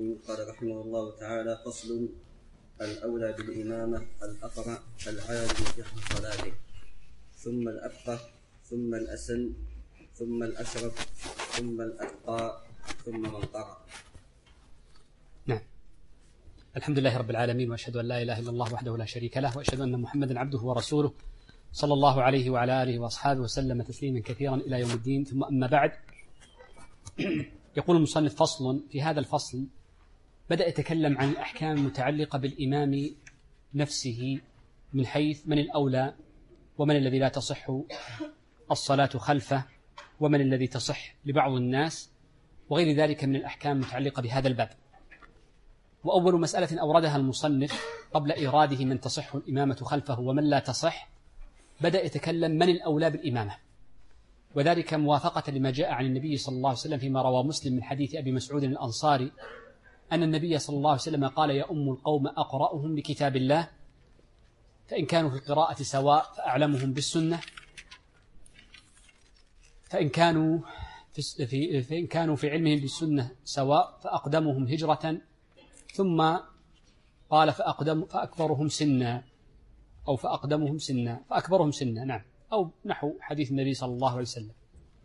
قال رحمه الله تعالى: فصل: الأولى بالإمامة الأقرأ العالم بحفظ صلاته، ثم الأفقه، ثم الأسن، ثم الأشرف، ثم الأتقى، ثم من قرأ. نعم. الحمد لله رب العالمين، وأشهد أن لا إله إلا الله وحده لا شريك له، وأشهد أن محمدا عبده ورسوله صلى الله عليه وعلى آله وأصحابه وسلم تسليما كثيرا إلى يوم الدين. ثم أما بعد، يقول المصنف: فصل. في هذا الفصل بدأ يتكلم عن الأحكام المتعلقة بالإمام نفسه، من حيث من الأولى، ومن الذي لا تصح الصلاة خلفه، ومن الذي تصح لبعض الناس، وغير ذلك من الأحكام المتعلقة بهذا الباب. وأول مسألة أوردها المصنف قبل إيراده من تصح الإمامة خلفه ومن لا تصح، بدأ يتكلم من الأولى بالإمامة، وذلك موافقة لما جاء عن النبي صلى الله عليه وسلم فيما روى مسلم من حديث أبي مسعود الأنصاري أن النبي صلى الله عليه وسلم قال: يؤم القوم أقرأهم لكتاب الله، فإن كانوا في القراءة سواء فأعلمهم بالسنة، فإن كانوا في علمهم بالسنة سواء فأقدمهم هجرة، ثم قال فأكبرهم سنا، أو فأكبرهم سنا، نعم، أو نحو حديث النبي صلى الله عليه وسلم.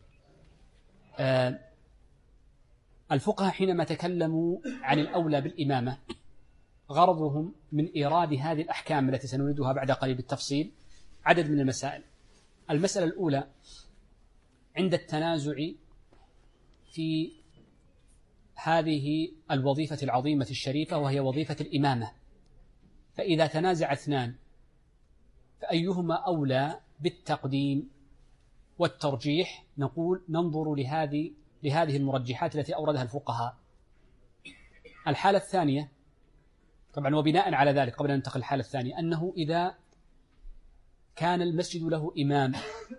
الفقهاء حينما تكلموا عن الأولى بالإمامة غرضهم من إيراد هذه الأحكام التي سنوردها بعد قليل بالتفصيل عدد من المسائل. المسألة الأولى: عند التنازع في هذه الوظيفة العظيمة الشريفة وهي وظيفة الإمامة، فإذا تنازع اثنان فأيهما أولى بالتقديم والترجيح؟ نقول: ننظر لهذه المرجحات التي أوردها الفقهاء. الحالة الثانية، طبعا وبناء على ذلك قبل أن ننتقل الحالة الثانية، أنه إذا كان المسجد له إمام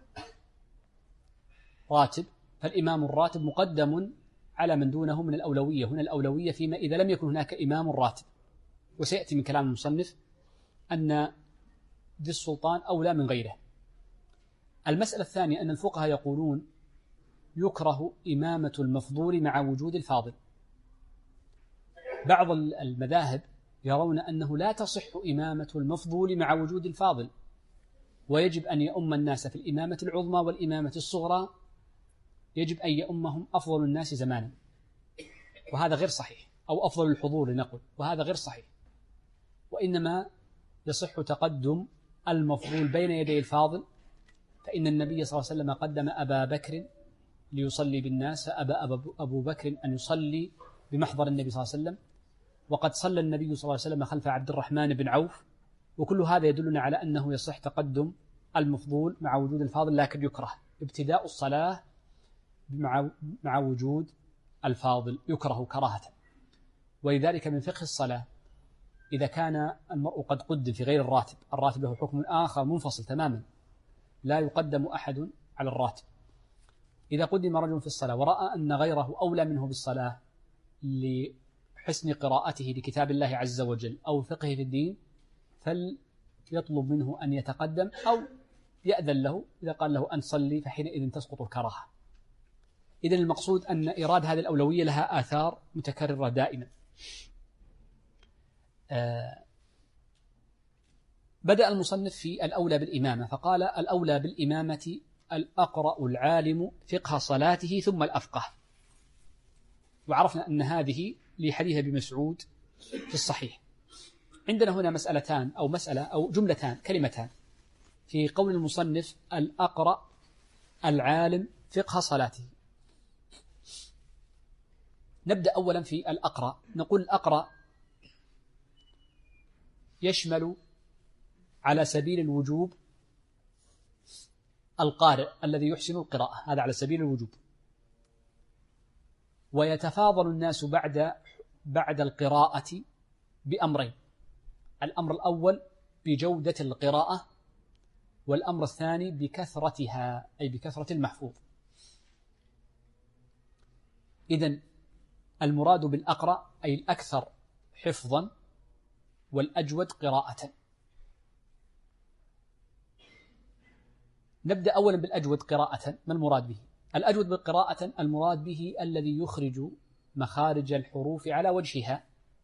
راتب فالإمام الراتب مقدم على من دونه من الأولوية. هنا الأولوية فيما إذا لم يكن هناك إمام راتب، وسيأتي من كلام المصنف أن ذي السلطان أولى من غيره. المسألة الثانية أن الفقهاء يقولون: يكره إمامة المفضول مع وجود الفاضل. بعض المذاهب يرون أنه لا تصح إمامة المفضول مع وجود الفاضل، ويجب أن يؤم الناس في الإمامة العظمى والإمامة الصغرى، يجب أن يؤمهم أفضل الناس زمانا، وهذا غير صحيح، أو أفضل الحضور لنقل، وهذا غير صحيح، وإنما يصح تقدم المفضول بين يدي الفاضل، فإن النبي صلى الله عليه وسلم قدم أبا بكر ليصلي بالناس، فأبى أبو بكر أن يصلي بمحضر النبي صلى الله عليه وسلم، وقد صلى النبي صلى الله عليه وسلم خلف عبد الرحمن بن عوف. وكل هذا يدلنا على أنه يصح تقدم المفضول مع وجود الفاضل، لكن يكره ابتداء الصلاة مع وجود الفاضل، يكره كراهة. ولذلك من فقه الصلاة إذا كان المرء قد قدم في غير الراتب له حكم آخر منفصل تماما، لا يقدم أحد على الراتب. إذا قدم رجل في الصلاة ورأى أن غيره أولى منه بالصلاة لحسن قراءته لكتاب الله عز وجل أو فقهه في الدين، فليطلب منه أن يتقدم أو يأذن له. إذا قال له أن صلي فحينئذ تسقط الكراهة. إذن المقصود أن إيراد هذه الأولوية لها آثار متكررة دائما. بدأ المصنف في الأولى بالإمامة فقال: الأولى بالإمامة الأقرأ العالم فقه صلاته ثم الأفقه. وعرفنا أن هذه لحديث ابن مسعود في الصحيح. عندنا هنا مسألتان أو جملتان، كلمتان في قول المصنف: الأقرأ العالم فقه صلاته. نبدأ أولا في الأقرأ. نقول الأقرأ يشمل على سبيل الوجوب القارئ الذي يحسن القراءة، هذا على سبيل الوجوب. ويتفاضل الناس بعد القراءة بأمرين: الأمر الأول بجودة القراءة، والأمر الثاني بكثرتها، أي بكثرة المحفوظ. إذن المراد بالأقرأ أي الأكثر حفظا والأجود قراءة. نبدأ أولا بالأجود قراءة. ما المراد به؟ الأجود بالقراءة المراد به الذي يخرج مخارج الحروف على وجهها،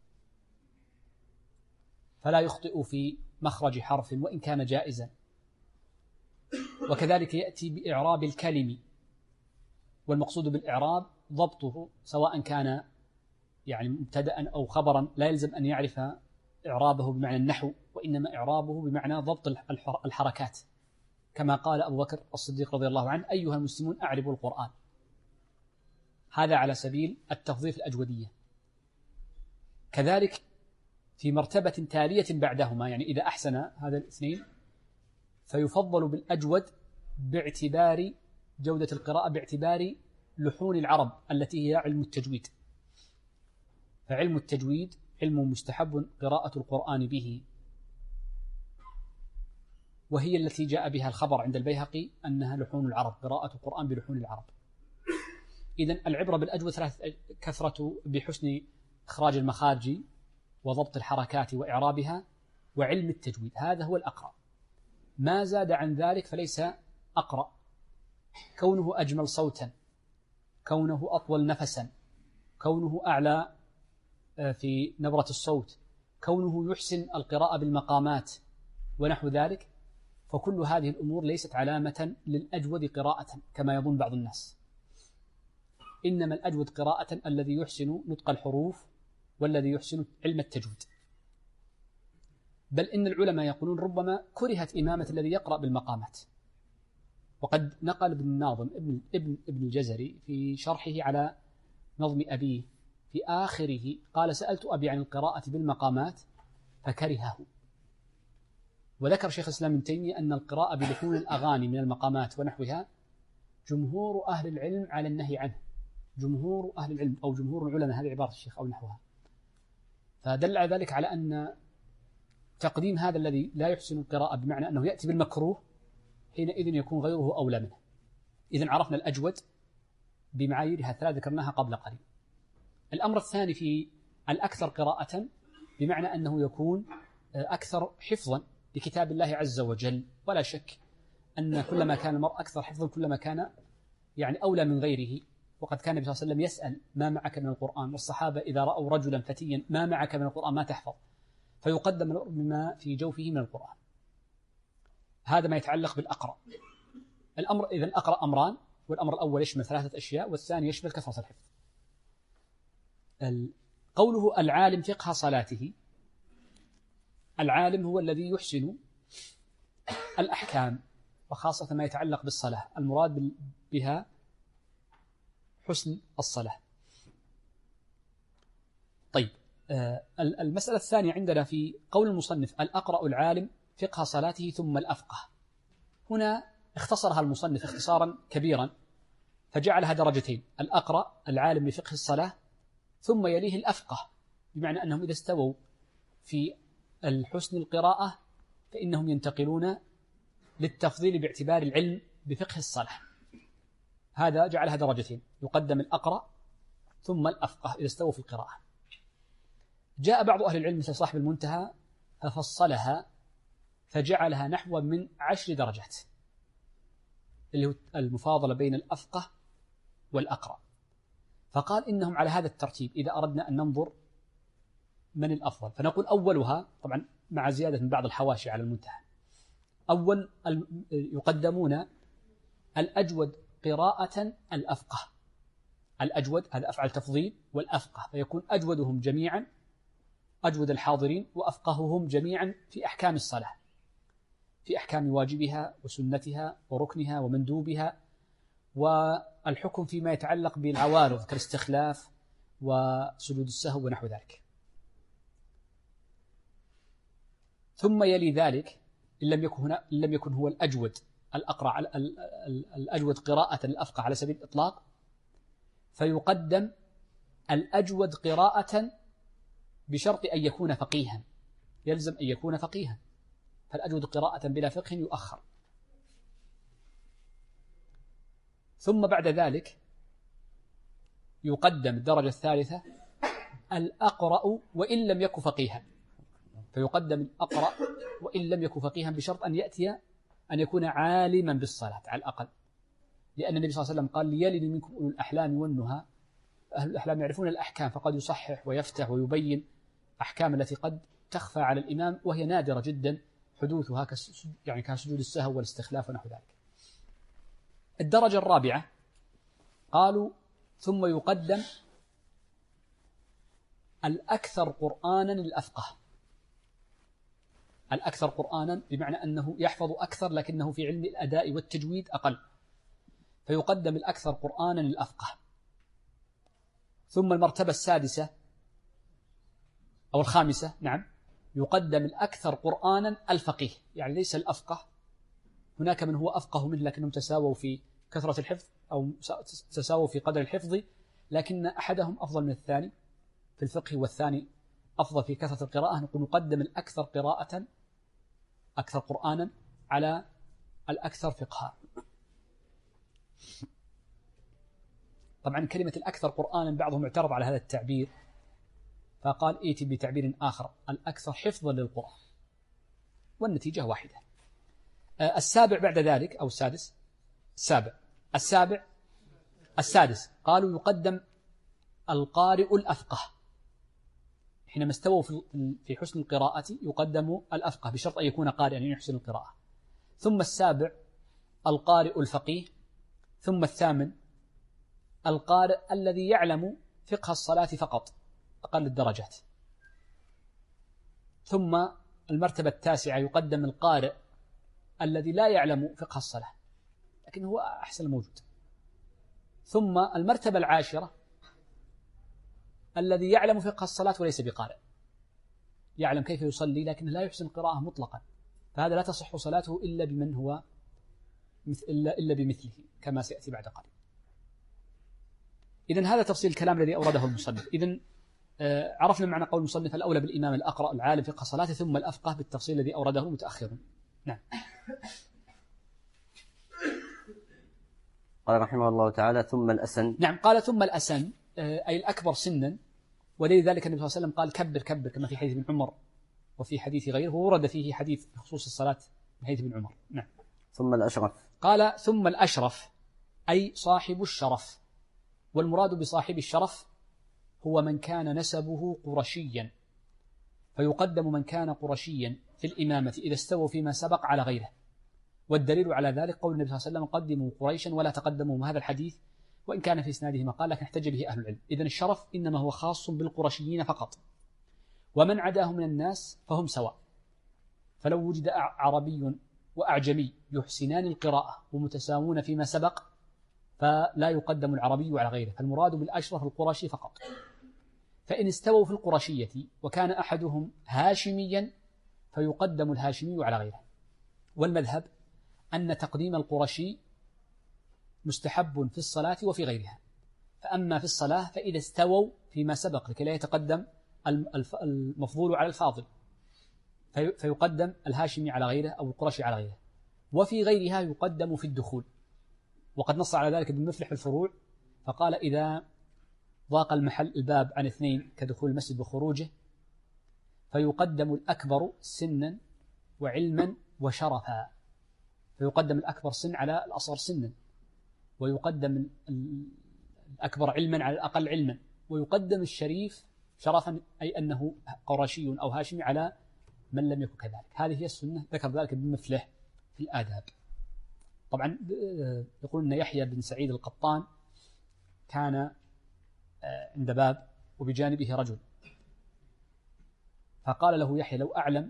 فلا يخطئ في مخرج حرف وإن كان جائزا. وكذلك يأتي بإعراب الكلم، والمقصود بالإعراب ضبطه، سواء كان يعني مبتدأ أو خبرا، لا يلزم أن يعرف إعرابه بمعنى النحو، وإنما إعرابه بمعنى ضبط الحركات، كما قال أبو بكر الصديق رضي الله عنه: أيها المسلمون أعربوا القرآن. هذا على سبيل التوظيف الأجودية. كذلك في مرتبة تالية بعدهما، يعني إذا أحسن هذا الاثنين فيفضل بالأجود باعتبار جودة القراءة، باعتبار لحون العرب التي هي علم التجويد. فعلم التجويد علم مستحب قراءة القرآن به، وهي التي جاء بها الخبر عند البيهقي أنها لحون العرب، قراءة القرآن بلحون العرب. إذن العبرة بالأجود كثرة بحسن إخراج المخارج وضبط الحركات وإعرابها وعلم التجويد، هذا هو الأقرأ. ما زاد عن ذلك فليس أقرأ. كونه أجمل صوتا، كونه أطول نفسا، كونه أعلى في نبرة الصوت، كونه يحسن القراءة بالمقامات ونحو ذلك، فكل هذه الأمور ليست علامة للأجود قراءة كما يظن بعض الناس. إنما الأجود قراءة الذي يحسن نطق الحروف والذي يحسن علم التجويد. بل إن العلماء يقولون ربما كرهت إمامة الذي يقرأ بالمقامات. وقد نقل ابن الناظم ابن الجزري في شرحه على نظم أبيه في آخره قال: سألت أبي عن القراءة بالمقامات فكرهه. وذكر شيخ الإسلام ابن تيمية أن القراءة بلحون الأغاني من المقامات ونحوها جمهور أهل العلم على النهي عنه. جمهور أهل العلم أو جمهور العلماء، هذه عبارة الشيخ أو نحوها. فدل على ذلك على أن تقديم هذا الذي لا يحسن القراءة بمعنى أنه يأتي بالمكروه، حينئذ يكون غيره أولى منه. إذن عرفنا الأجود بمعاييرها الثلاث ذكرناها قبل قليل. الأمر الثاني في الأكثر قراءة بمعنى أنه يكون أكثر حفظا لكتاب الله عز وجل. ولا شك أن كلما كان المرء أكثر حفظا كلما كان يعني أولى من غيره. وقد كان النبي صلى الله عليه وسلم يسأل: ما معك من القرآن؟ والصحابة إذا رأوا رجلا فتيا: ما معك من القرآن؟ ما تحفظ؟ فيقدم المرء بما في جوفه من القرآن. هذا ما يتعلق بالأقرأ. الأمر إذن أقرأ أمران، والأمر الأول يشمل 3 أشياء، والثاني يشمل كثرة الحفظ. قوله العالم فقه صلاته، العالم هو الذي يحسن الأحكام، وخاصة ما يتعلق بالصلاة، المراد بها حسن الصلاة. طيب، المسألة الثانية عندنا في قول المصنف: الأقرأ العالم فقه صلاته ثم الأفقه. هنا اختصرها المصنف اختصارا كبيرا فجعلها درجتين: الأقرأ العالم بفقه الصلاة، ثم يليه الأفقه، بمعنى أنهم إذا استووا في الحسن القراءة فإنهم ينتقلون للتفضيل باعتبار العلم بفقه الصلاة. هذا جعلها درجتين، يقدم الأقرأ ثم الأفقه إذا استووا في القراءة. جاء بعض أهل العلم مثل صاحب المنتهى ففصلها فجعلها نحو من 10 درجات، اللي هو المفاضلة بين الأفقه والأقرأ. فقال إنهم على هذا الترتيب إذا أردنا أن ننظر من الأفضل، فنقول أولها طبعا مع زيادة من بعض الحواشي على المنتهى. أول يقدمون الأجود قراءة الأفقه. الأجود هذا أفعل تفضيل، والأفقه فيكون أجودهم جميعا أجود الحاضرين وأفقههم جميعا في أحكام الصلاة، في أحكام واجبها وسنتها وركنها ومندوبها، والحكم فيما يتعلق بالعوارض كالاستخلاف وسجود السهو ونحو ذلك. ثم يلي ذلك إن لم يكن هو الأجود الأقرأ الأجود قراءة الأفقه على سبيل الإطلاق، فيقدم الأجود قراءة بشرط أن يكون فقيها، يلزم أن يكون فقيها، فالأجود قراءة بلا فقه يؤخر. ثم بعد ذلك يقدم الدرجة الثالثة الأقرأ وإن لم يكن فقيها، فيقدم الأقرأ وإن لم يكن فقيها بشرط أن يأتي أن يكون عالما بالصلاة على الأقل، لأن النبي صلى الله عليه وسلم قال: ليلن منكم أولو الأحلام والنهى، أهل الأحلام يعرفون الأحكام، فقد يصحح ويفتح ويبين أحكام التي قد تخفى على الإمام وهي نادرة جدا حدوثها، يعني كسجود السهو والاستخلاف ونحو ذلك. الدرجة الرابعة قالوا ثم يقدم الأكثر قرآنا الأفقه. الأكثر قرآنا بمعنى أنه يحفظ أكثر لكنه في علم الأداء والتجويد أقل، فيقدم الأكثر قرآنا الأفقه. ثم المرتبة السادسة أو الخامسة، نعم، يقدم الأكثر قرآنا الفقيه، يعني ليس الأفقه، هناك من هو أفقه منه لكنهم تساووا في كثرة الحفظ أو تساووا في قدر الحفظ، لكن أحدهم أفضل من الثاني في الفقه والثاني أفضل في كثرة القراءة. نقول نقدم الأكثر قراءة أكثر قرآنا على الأكثر فقها. طبعا كلمة الأكثر قرآنا بعضهم اعترض على هذا التعبير فقال ائتي بتعبير آخر، الأكثر حفظا للقرآن، والنتيجة واحدة. السابع بعد ذلك أو السادس، السادس قالوا يقدم القارئ الأفقه. حينما استووا في حسن القراءة يقدم الأفقه بشرط أن يكون قارئا يعني يحسن القراءة. ثم السابع القارئ الفقيه. ثم الثامن القارئ الذي يعلم فقه الصلاة فقط، أقل الدرجات. ثم المرتبة التاسعة يقدم القارئ الذي لا يعلم فقه الصلاة لكن هو أحسن الموجود. ثم المرتبة العاشرة الذي يعلم فقه الصلاة وليس بقارئ، يعلم كيف يصلي لكن لا يحسن القراءة مطلقا، فهذا لا تصح صلاته إلا بمن هو إلا بمثله كما سيأتي بعد قليل. إذن هذا تفصيل الكلام الذي أورده المصنف. إذن عرفنا معنى قول المصنف الأولى بالإمام الأقرأ العالم فقه الصلاة ثم الأفقه بالتفصيل الذي أورده المتأخرون. نعم. قال رحمه الله تعالى ثم الأسن. نعم، قال ثم الأسن أي الأكبر سنا، ولذلك النبي صلى الله عليه وسلم قال كبر كبر كما في حديث ابن عمر وفي حديث غيره، ورد فيه حديث بخصوص الصلاة من حديث ابن عمر. نعم. ثم الأشرف. قال ثم الأشرف أي صاحب الشرف، والمراد بصاحب الشرف هو من كان نسبه قرشيا، فيقدم من كان قرشيا في الإمامة إذا استووا فيما سبق على غيره. والدليل على ذلك قول النبي صلى الله عليه وسلم قدموا قريشا ولا تقدموا، هذا الحديث وإن كان في إسناده مقال لكن احتج به أهل العلم. إذن الشرف إنما هو خاص بالقرشيين فقط، ومن عداه من الناس فهم سواء. فلو وجد عربي وأعجمي يحسنان القراءة ومتساوون فيما سبق فلا يقدم العربي على غيره، فالمراد بالأشرف القرشي فقط. فإن استووا في القرشية وكان أحدهم هاشميا فيقدم الهاشمي على غيره. والمذهب أن تقديم القرشي مستحب في الصلاة وفي غيرها، فأما في الصلاة فإذا استووا فيما سبق لكي لا يتقدم المفضول على الفاضل فيقدم الهاشمي على غيره أو القرشي على غيره، وفي غيرها يقدم في الدخول. وقد نص على ذلك ابن مفلح الفروع فقال إذا ضاق المحل الباب عن اثنين كدخول المسجد وخروجه فيقدم الأكبر سنا وعلما وشرفا، فيقدم الأكبر سن على الأصغر سنا، ويقدم الأكبر علما على الأقل علما، ويقدم الشريف شرفا أي أنه قرشي أو هاشمي على من لم يكن كذلك. هذه هي السنة، ذكر ذلك ابن مفلح في الآداب. طبعا يقول أن يحيى بن سعيد القطان كان عند باب وبجانبه رجل، فقال له يحيى لو أعلم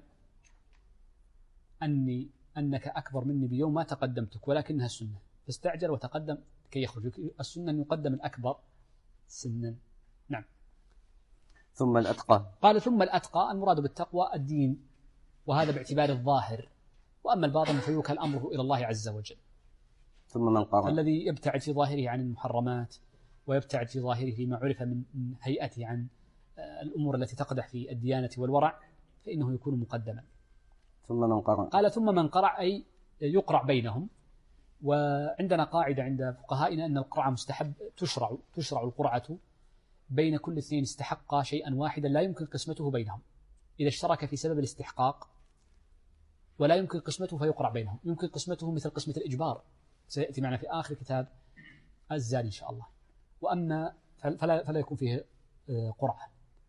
أنك أكبر مني بيوم ما تقدمتك ولكنها السنة، فاستعجل وتقدم كي يخرج. السنة أن يقدم الأكبر سنا. نعم. ثم الأتقى. قال ثم الأتقى المراد بالتقوى الدين، وهذا باعتبار الظاهر، وأما الباطن فيوكل أمره إلى الله عز وجل. ثم من قرأ. الذي يبتعد في ظاهره عن المحرمات ويبتعد في ظاهره ما عرف من هيئته عن الأمور التي تقدح في الديانة والورع فإنه يكون مقدما. ثم من قرأ. قال ثم من قرأ أي يقرأ بينهم. وعندنا قاعدة عند فقهائنا أن القرعة مستحب، تشرع القرعة بين كل اثنين استحقا شيئا واحدا لا يمكن قسمته بينهم، إذا اشترك في سبب الاستحقاق ولا يمكن قسمته فيقرأ بينهم، يمكن قسمته مثل قسمة الإجبار سيأتي معنا في آخر كتاب الزاد إن شاء الله. وأما فلا يكون فيه قرعة.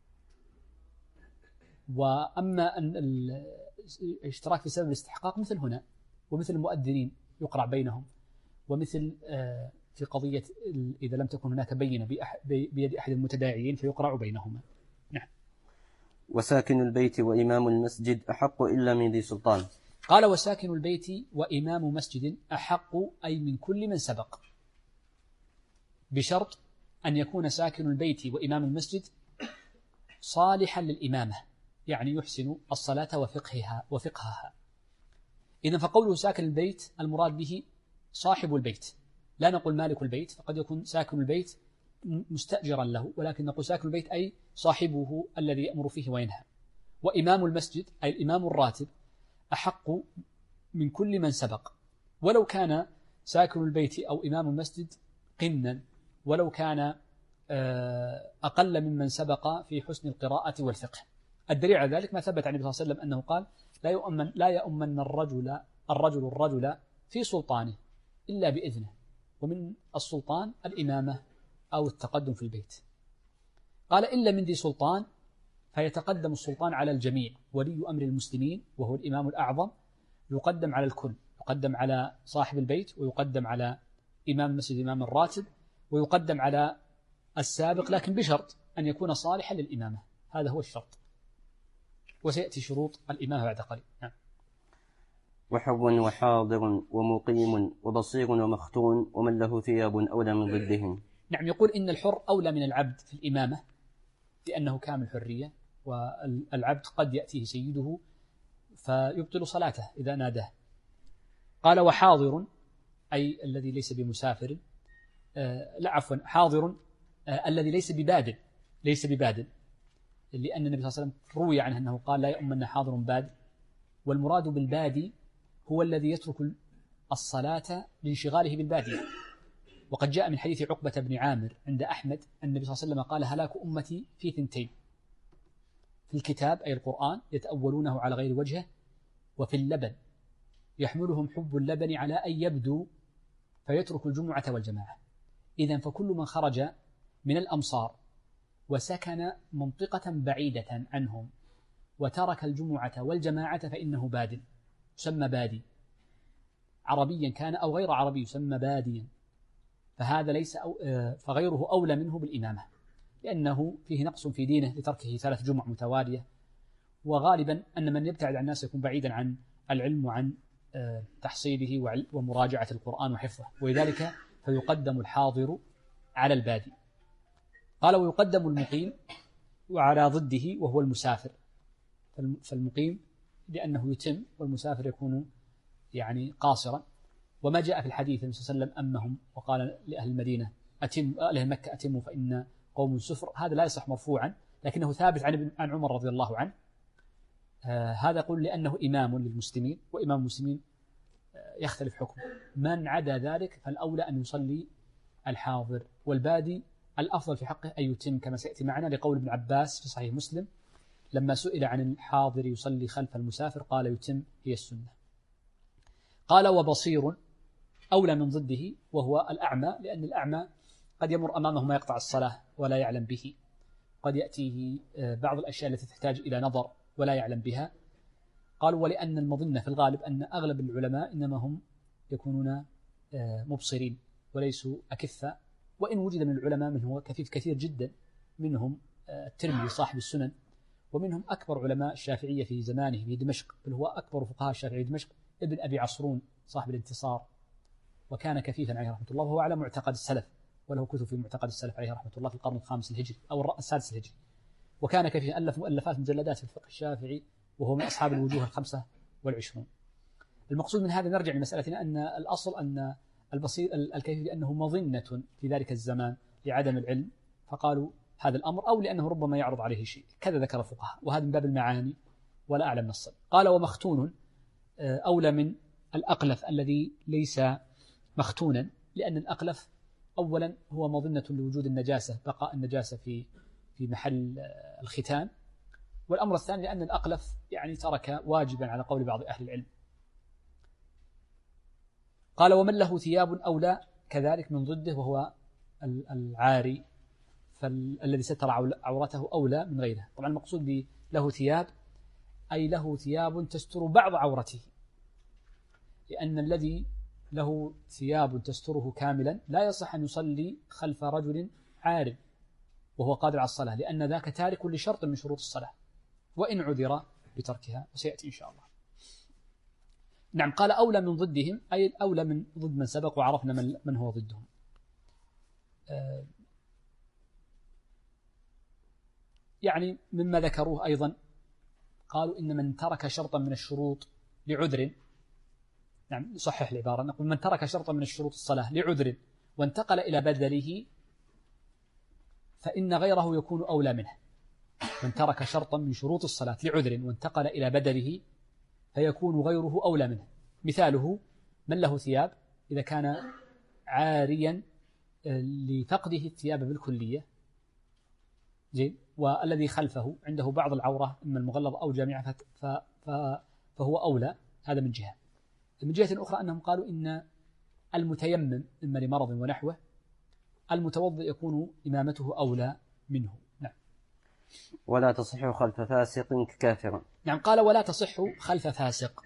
وأما الاشتراك في سبب الاستحقاق مثل هنا، ومثل المؤذنين يقرع بينهم، ومثل في قضية إذا لم تكن هناك بينة بيد أحد المتداعيين فيقرع بينهما. نعم. وساكن البيت وإمام المسجد أحق إلا من ذي سلطان. قال وساكن البيت وإمام مسجد أحق أي من كل من سبق، بشرط أن يكون ساكن البيت وإمام المسجد صالحا للإمامة، يعني يحسن الصلاة وفقهها. إذن فقوله ساكن البيت المراد به صاحب البيت، لا نقول مالك البيت، فقد يكون ساكن البيت مستأجرا له، ولكن نقول ساكن البيت أي صاحبه الذي يأمر فيه وينهى. وإمام المسجد أي الإمام الراتب أحق من كل من سبق، ولو كان ساكن البيت أو إمام المسجد قنا، ولو كان أقل ممن سبق في حسن القراءة والفقه. الدليل على ذلك ما ثبت عن النبي صلى الله عليه وسلم أنه قال لا يؤمن الرجل في سلطانه إلا بإذنه، ومن السلطان الإمامة أو التقدم في البيت. قال إلا من ذي سلطان، فيتقدم السلطان على الجميع، ولي أمر المسلمين وهو الإمام الأعظم يقدم على الكل، يقدم على صاحب البيت، ويقدم على إمام المسجد إمام الراتب، ويقدم على السابق، لكن بشرط أن يكون صالحا للإمامة، هذا هو الشرط. وسيأتي شروط الإمامة بعد قليل. نعم. وحر وحاضر ومقيم وبصير ومختون ومن له ثياب أولى من ضدهم. نعم، يقول إن الحر أولى من العبد في الإمامة لأنه كامل حرية، والعبد قد يأتيه سيده فيبطل صلاته إذا ناداه. قال وحاضر أي الذي ليس بمسافر، لا عفوا، حاضر الذي ليس ببادل، لأن النبي صلى الله عليه وسلم روي عنه أنه قال لا يؤمن حاضر باد، والمراد بالبادي هو الذي يترك الصلاة لانشغاله بالبادية. وقد جاء من حديث عقبة بن عامر عند أحمد أن النبي صلى الله عليه وسلم قال هلاك أمتي في ثنتين: في الكتاب أي القرآن يتأولونه على غير وجهه، وفي اللبن يحملهم حب اللبن على أن يبدو فيترك الجمعة والجماعة. إذن فكل من خرج من الأمصار وسكن منطقة بعيدة عنهم وترك الجمعة والجماعة فإنه باد، يسمى بادي، عربيا كان أو غير عربي يسمى باديا. فهذا فغيره أولى منه بالإمامة، لأنه فيه نقص في دينه لتركه 3 جمع متوالية. وغالبا أن من يبتعد عن الناس يكون بعيدا عن العلم وعن تحصيله ومراجعة القرآن وحفظه، ولذلك فيقدم الحاضر على البادي. قال ويقدم المقيم وعلى ضده وهو المسافر، فالمقيم لأنه يتم، والمسافر يكون يعني قاصرا. وما جاء في الحديث النبي صلى الله عليه وسلم أمهم وقال لأهل المدينة أهل مكة أتموا فإن قوم سفر، هذا لا يصح مرفوعا، لكنه ثابت عن عمر رضي الله عنه. هذا يقول لأنه إمام للمسلمين، وإمام المسلمين يختلف حكمه. من عدا ذلك فالأولى أن يصلي الحاضر، والبادي الأفضل في حقه أن يتم كما سيأتي معنا، لقول ابن عباس في صحيح مسلم لما سئل عن الحاضر يصلي خلف المسافر قال يتم، هي السنة. قال وبصير أولى من ضده وهو الأعمى، لأن الأعمى قد يمر أمامه ما يقطع الصلاة ولا يعلم به، قد يأتيه بعض الأشياء التي تحتاج إلى نظر ولا يعلم بها. قالوا ولأن المظنة في الغالب أن أغلب العلماء إنما هم يكونون مبصرين وليسوا أكفة، وإن وجد من العلماء من هو كفيف كثير جدا، منهم الترمذي صاحب السنن، ومنهم أكبر علماء الشافعية في زمانه في دمشق، بل هو أكبر فقهاء الشافعية في دمشق ابن أبي عصرون صاحب الانتصار، وكان كفيفا عليه رحمة الله، وهو على معتقد السلف، وله كتب في معتقد السلف عليه رحمة الله في القرن الخامس الهجري أو السادس الهجري. وكان كفيفا، ألف مؤلفات مجلدات في الفقه الشافعي، وهو من أصحاب الوجوه 25. المقصود من هذا نرجع لمسألتنا أن الأصل أن البصير الكفيف لأنه مظنة في ذلك الزمان لعدم العلم، فقالوا هذا الأمر، أو لأنه ربما يعرض عليه شيء، كذا ذكر الفقهاء، وهذا من باب المعاني ولا أعلم نصا. قال ومختون أولى من الأقلف الذي ليس مختونا، لأن الأقلف أولا هو مظنة لوجود النجاسة، بقاء النجاسة في محل الختان، والأمر الثاني لأن الأقلف يعني ترك واجبا على قول بعض أهل العلم. قال ومن له ثياب أولى كذلك من ضده وهو العاري فالذي ستر عورته أولى من غيره. طبعا المقصود له ثياب أي له ثياب تستر بعض عورته، لأن الذي له ثياب تستره كاملا لا يصح أن يصلي خلف رجل عارٍ وهو قادر على الصلاة، لأن ذاك تارك لشرط من شروط الصلاة وإن عذر بتركها، وسيأتي إن شاء الله. نعم، قال أولى من ضدهم أي أولى من ضد من سبق، وعرفنا من هو ضدهم. يعني مما ذكروه أيضا قالوا إن من ترك شرطا من الشروط لعذر، نعم نصحح العبارة، نقول من ترك شرطا من الشروط الصلاة لعذر وانتقل إلى بدله فإن غيره يكون أولى منه. من ترك شرطا من شروط الصلاة لعذر وانتقل إلى بدله فيكون غيره أولى منه. مثاله من له ثياب إذا كان عاريا لفقده الثياب بالكلية، والذي خلفه عنده بعض العورة إما المغلظة أو جامعة فهو أولى. هذا من جهة. من جهة أخرى أنهم قالوا إن المتيمم إما لمرض ونحوه المتوضئ يكون إمامته أولى منه. نعم. ولا تصح خلف فاسق ككافر. نعم، قال ولا تصح خلف فاسق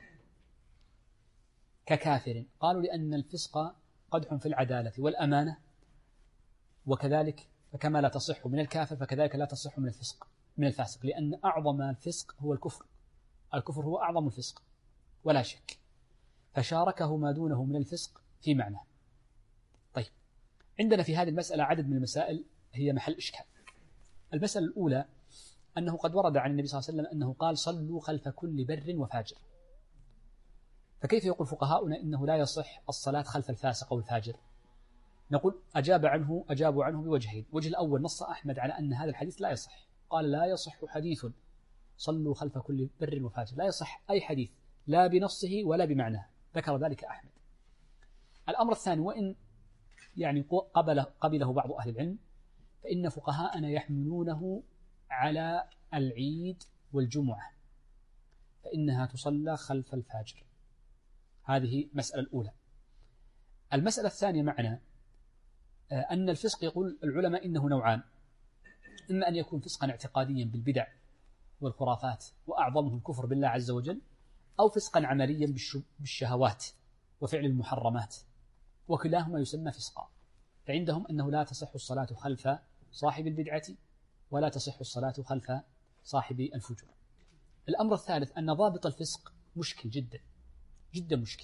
ككافر. قالوا لأن الفسق قدح في العدالة والأمانة، وكذلك فكما لا تصح من الكافر فكذلك لا تصح من الفاسق، لأن أعظم الفسق هو الكفر. الكفر هو أعظم الفسق ولا شك، فشاركه ما دونه من الفسق في معنى. طيب، عندنا في هذه المسألة عدد من المسائل هي محل إشكال. المسألة الأولى أنه قد ورد عن النبي صلى الله عليه وسلم أنه قال صلوا خلف كل بر وفاجر، فكيف يقول فقهاؤنا إنه لا يصح الصلاة خلف الفاسق أو الفاجر؟ نقول أجابوا عنه بوجهين. الوجه الأول نص أحمد على أن هذا الحديث لا يصح، قال لا يصح حديث صلوا خلف كل بر وفاجر، لا يصح أي حديث لا بنصه ولا بمعناه، ذكر ذلك أحمد. الأمر الثاني، وإن يعني قبله بعض أهل العلم، فإن فقهاءنا يحملونه على العيد والجمعة، فإنها تصلى خلف الفاجر. هذه مسألة الأولى. المسألة الثانية معنا أن الفسق يقول العلماء إنه نوعان، إما أن يكون فسقا اعتقاديا بالبدع والخرافات وأعظمه الكفر بالله عز وجل، أو فسقا عمليا بالشهوات وفعل المحرمات، وكلاهما يسمى فسقا. فعندهم أنه لا تصح الصلاة خلف صاحب البدعة ولا تصح الصلاة خلف صاحب الفجور. الأمر الثالث أن ضابط الفسق مشكل جدا جدا مشكل،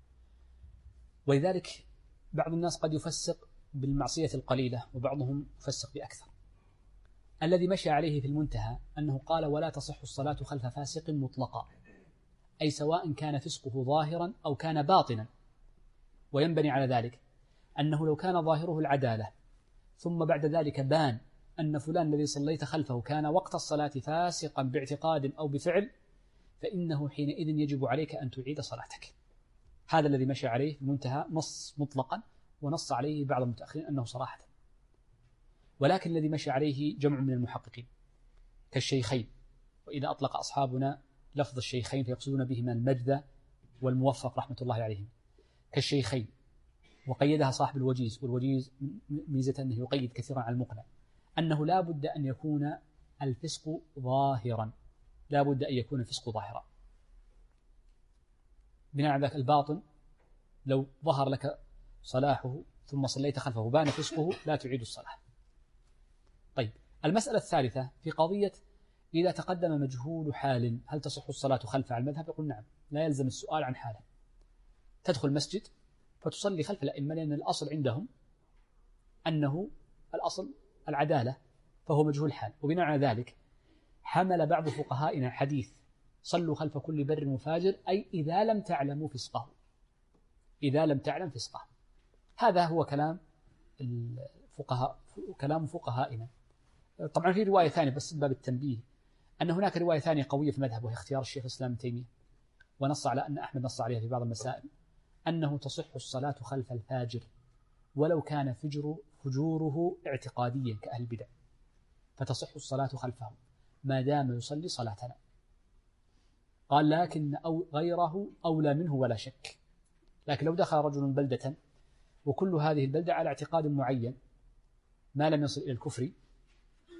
ولذلك بعض الناس قد يفسق بالمعصية القليلة وبعضهم يفسق بأكثر. الذي مشى عليه في المنتهى أنه قال ولا تصح الصلاة خلف فاسق مطلقا، أي سواء كان فسقه ظاهرا أو كان باطنا. وينبني على ذلك أنه لو كان ظاهره العدالة ثم بعد ذلك بان أن فلان الذي صليت خلفه كان وقت الصلاة فاسقا باعتقاد أو بفعل، فإنه حينئذ يجب عليك أن تعيد صلاتك. هذا الذي مشى عليه المنتهى، نص مطلقا، ونص عليه بعض المتأخرين أنه صراحة. ولكن الذي مشى عليه جمع من المحققين كالشيخين، وإذا أطلق أصحابنا لفظ الشيخين فيقصدون بهما المجد والموفق رحمة الله عليهم، كالشيخين، وقيدها صاحب الوجيز. والوجيز ميزة أنه يقيد كثيرا على المقنع، أنه لا بد أن يكون الفسق ظاهرا، لا بد أن يكون الفسق ظاهرا. بناء على ذلك الباطن لو ظهر لك صلاحه ثم صليت خلفه بان فسقه لا تعيد الصلاة. طيب، المسألة الثالثة في قضية إذا تقدم مجهول حال هل تصح الصلاة خلفه على المذهب؟ يقول نعم، لا يلزم السؤال عن حاله. تدخل مسجد فتصلي خلف الأئمة، لأن الأصل عندهم أنه الأصل العدالة، فهو مجهول حال. وبناء على ذلك حمل بعض فقهائنا حديث صلوا خلف كل بر وفاجر، أي إذا لم تعلموا فسقه، إذا لم تعلم فسقه. هذا هو كلام فقهائنا. طبعا في رواية ثانية بس باب التنبيه، أن هناك رواية ثانية قوية في المذهب وهي اختيار الشيخ الإسلام ابن تيمية، ونص على أن أحمد نص عليها في بعض المسائل، أنه تصح الصلاة خلف الفاجر ولو كان فجوره اعتقاديا كأهل البدع، فتصح الصلاة خلفه ما دام يصلي صلاتنا. قال لكن أو غيره أولى منه ولا شك. لكن لو دخل رجل بلدة وكل هذه البلدة على اعتقاد معين ما لم يصل إلى الكفر،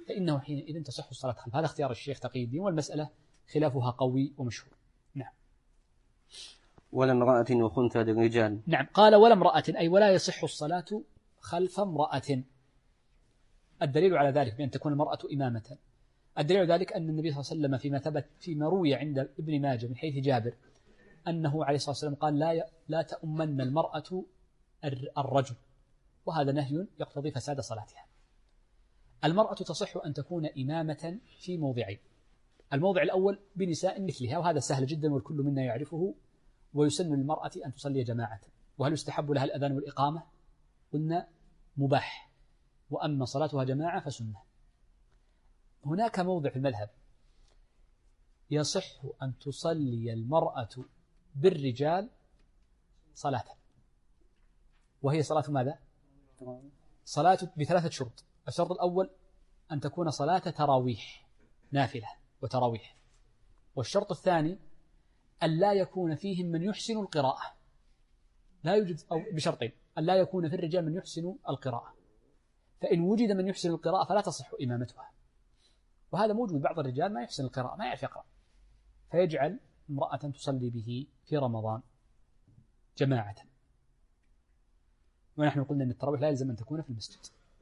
فإنه حينئذ تصح الصلاة خلفه. هذا اختيار الشيخ تقي الدين، والمسألة خلافها قوي ومشهور. نعم. ولا امرأة وخنثى للرجال. نعم. قال ولا امرأة، أي ولا يصح الصلاة خلف امرأة. الدليل على ذلك بأن تكون المرأة إمامة، الدليل على ذلك أن النبي صلى الله عليه وسلم فيما روي عند ابن ماجه من حيث جابر أنه عليه الصلاة والسلام قال لا تؤمن المرأة الرجل، وهذا نهي يقتضي فساد صلاتها. المرأة تصح أن تكون إمامة في موضعين: الموضع الأول بنساء مثلها، وهذا سهل جدا والكل منا يعرفه، ويسن للمرأة أن تصلي جماعة. وهل يستحب لها الأذان والإقامة؟ قلنا مباح، وأما صلاتها جماعة فسنة. هناك موضع في المذهب يصح أن تصلي المرأة بالرجال صلاة، وهي صلاة ماذا؟ صلاة بثلاثة شروط. الشرط الأول أن تكون صلاة تراويح، نافلة وتراويح. والشرط الثاني أن لا يكون فيهم من يحسن القراءة، لا يوجد، أو بشرطين: أن لا يكون في الرجال من يحسن القراءة، فإن وجد من يحسن القراءة فلا تصح إمامتها. وهذا موجود، بعض الرجال ما يحسن القراءة، ما يعرف يقرأ، فيجعل امرأة تصلي به في رمضان جماعة. ونحن قلنا أن التراويح لا يلزم أن تكون في المسجد.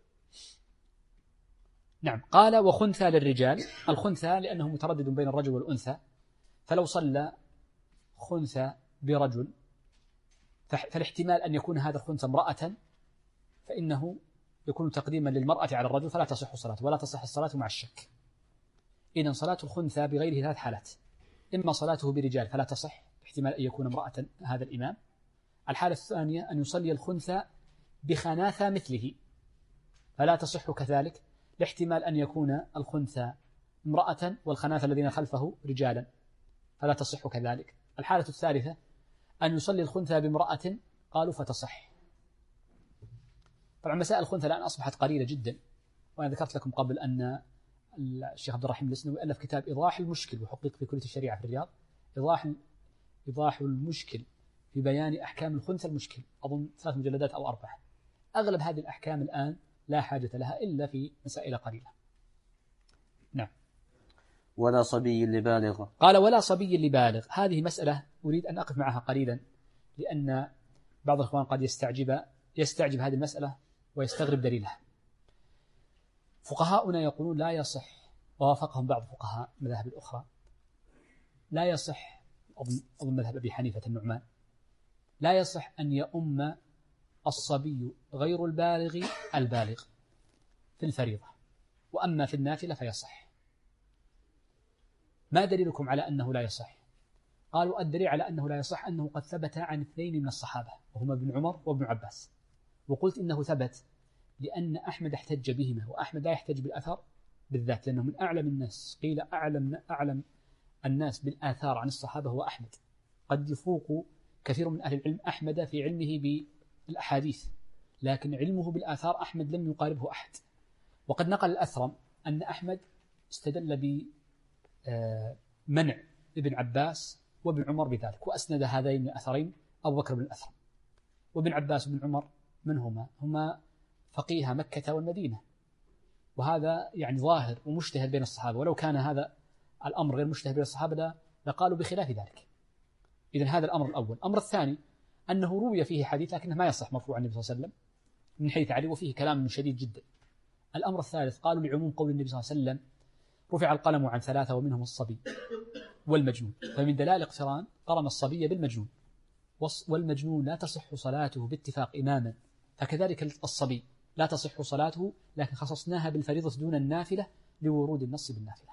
نعم. قال وخنثى للرجال. الخنثى لأنه متردد بين الرجل والأنثى، فلو صلى خنثى برجل فالاحتمال أن يكون هذا الخنثى امرأة، فإنه يكون تقديما للمرأة على الرجل، فلا تصح الصلاة، ولا تصح الصلاة مع الشك. إذن صلاة الخنثى بغيره ثلاث حالات: إما صلاته برجال فلا تصح، احتمال أن يكون امرأة هذا الإمام. الحالة الثانية أن يصلي الخنثى بخناثة مثله، فلا تصح كذلك، لاحتمال أن يكون الخنثى امرأة والخناثة الذين خلفه رجالا، فلا تصح كذلك. الحالة الثالثة أن يصلي الخنثى بامرأة، قالوا فتصح. طبعا مسائل الخنثى الآن أصبحت قليلة جدا، وأنا ذكرت لكم قبل أن الشيخ عبد الرحيم الإسنوي ألف كتاب إيضاح المشكل، وحقق في كلية الشريعة في الرياض، إيضاح المشكل في بيان أحكام الخنثى المشكل، أظن 3 مجلدات أو 4. أغلب هذه الأحكام الآن لا حاجة لها إلا في مسائل قليلة. نعم. ولا صبي لبالغ. قال ولا صبي لبالغ. هذه مسألة أريد أن أقف معها قليلا، لأن بعض الإخوان قد يستعجب هذه المسألة ويستغرب دليلها. فقهاؤنا يقولون لا يصح، ووافقهم بعض فقهاء المذاهب الأخرى، لا يصح، أظن مذهب أبي حنيفة النعمان، لا يصح أن يؤم الصبي غير البالغ البالغ في الفريضة، وأما في النافلة فيصح. ما دليلكم على أنه لا يصح؟ قالوا الدليل على أنه لا يصح أنه قد ثبت عن 2 من الصحابة، وهما ابن عمر وابن عباس. وقلت إنه ثبت لأن أحمد احتج بهما، وأحمد لا يحتج بالأثر بالذات، لأنه من أعلم الناس، قيل أعلم الناس بالآثار عن الصحابة هو أحمد. قد يفوق كثير من أهل العلم أحمد في علمه بالأحاديث، لكن علمه بالآثار أحمد لم يقاربه أحد. وقد نقل الأثرم أن أحمد استدل بمنع ابن عباس وابن عمر بذلك، وأسند هذين الأثرين أبو بكر بن الأثرم. وابن عباس وابن عمر من هما فقيه مكة والمدينة، وهذا يعني ظاهر ومشتهر بين الصحابة، ولو كان هذا الأمر غير مشتهر بين الصحابة لقالوا بخلاف ذلك. إذن هذا الأمر الأول. الأمر الثاني أنه روي فيه حديث لكنه ما يصح مرفوع عن النبي صلى الله عليه وسلم من حيث علي، وفيه كلام شديد جدا. الأمر الثالث قالوا لعموم قول النبي صلى الله عليه وسلم رفع القلم عن 3 ومنهم الصبي والمجنون، فمن دلائل اقتران قرن الصبي بالمجنون، والمجنون لا تصح صلاته باتفاق إماما، فكذلك الصبي لا تصح صلاته، لكن خصصناها بالفريضة دون النافلة لورود النص بالنافلة.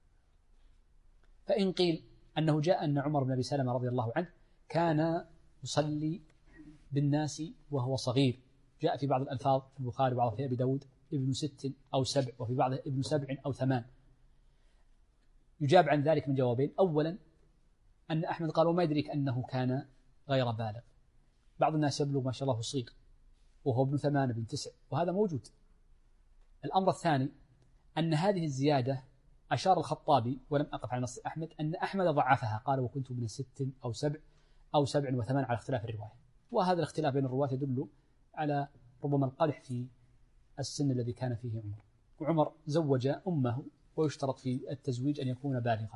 فإن قيل أنه جاء أن عمر بن أبي سلمة رضي الله عنه كان يصلي بالناس وهو صغير، جاء في بعض الألفاظ في البخاري وبعض في أبي داود ابن 6 أو 7، وفي بعض ابن 7 أو 8. يجاب عن ذلك من جوابين: أولا أن أحمد قال وما يدريك أنه كان غير بالغ، بعض الناس يبلغ ما شاء الله صغير وهو ابن 8 ابن 9، وهذا موجود. الأمر الثاني أن هذه الزيادة أشار الخطابي، ولم أقف على نص أحمد، أن أحمد ضعفها، قال وكنت ابن 6 أو 7 أو 7 و8 على اختلاف الرواية. وهذا الاختلاف بين الرواة يدل على ربما القدح في السن الذي كان فيه عمر. وعمر زوج أمه، ويشترط في التزويج أن يكون بالغا.